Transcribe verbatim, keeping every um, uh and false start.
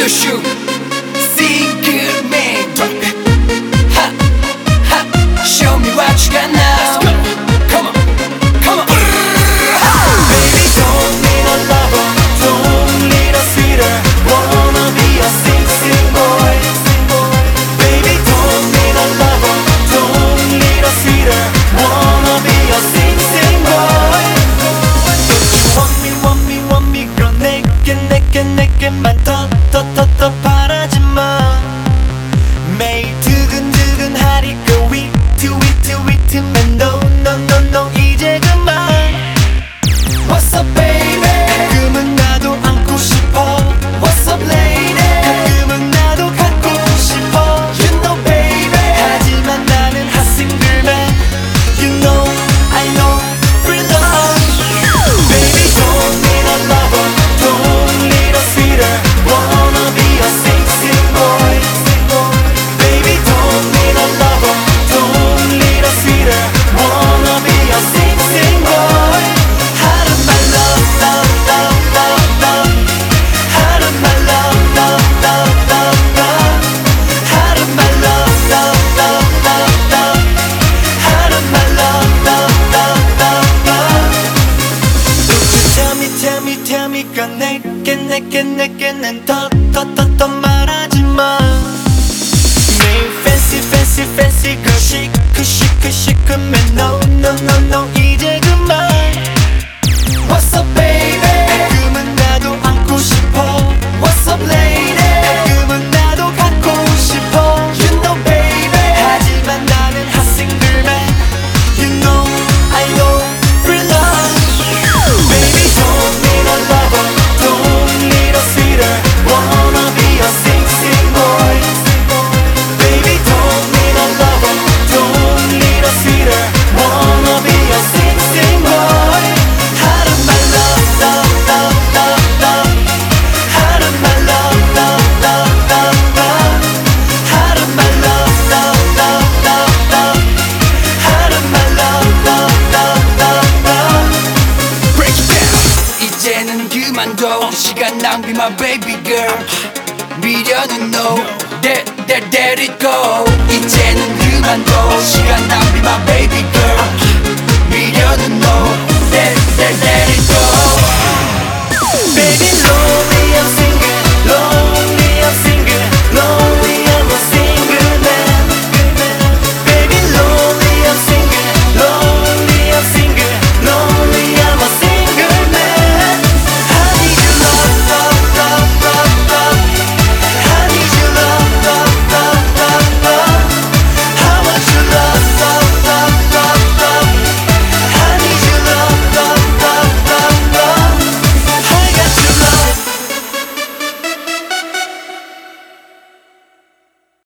you shoot. Secret man, drop it. Ha, ha. Show me what you got now. Let's go. Come on, come on. Baby, don't need a lover, don't need a sweeter. Wanna be a sing sing boy. Baby, don't need a lover, don't need a sweeter. Wanna be a sing sing boy. Don't you want me, want me, want me, girl? 내게 내게 내게만 더 더 더 더 바라지 마. 매일 두근두근하리 그 위트 위트 위트만 no no no no 이제 그만. What's up baby? 가끔은 나도 안고 싶어. What's up lady? 가끔은 나도 갖고 싶어. You know baby. 하지만 나는 hot single man. You know I know freedom. Baby don't need a lover, don't need a sweeter. Wanna be a sing sing boy. Baby don't need a lover, don't need a sweeter. Wanna be a sing sing boy. Out of my love, love, love, love, love. Out of my love, love, love, love, love. Out of my love, love, love, love, love. Out of my love, love, love, love, love. Don't you tell me, tell me, tell me, girl, 내게, 내게, 내게는 더, 더, 더, 더 말하지 마. 매일 fancy, fancy, fancy, girl, 시크, 시크, 시크면 no, no, no, no, 이제 그만. What's up, baby? 가끔은 나도 안고 싶어. What's up, lady? 가끔은 나도 갖고 싶어. You know, baby. 하지만 나는 hot single man. You know, I know, free love. Baby, don't need a lover, don't need a sweeter. Wanna be a sing sing boy. Baby, don't need a lover, don't need a sweeter. Wanna be a sing sing boy. Out of my love, love, love, love, love. Out of my love, love, love, love, love. Out of my love, love, love, love, love. Out of my love, love, love, love, love. Break it down. 이제는 그만둬. 시간 낭비 my baby girl. 미련은 no. Let, let, let it go. 이제는 그만둬. 시간 낭비 my baby girl. 미련은 no. Let, let, let it go.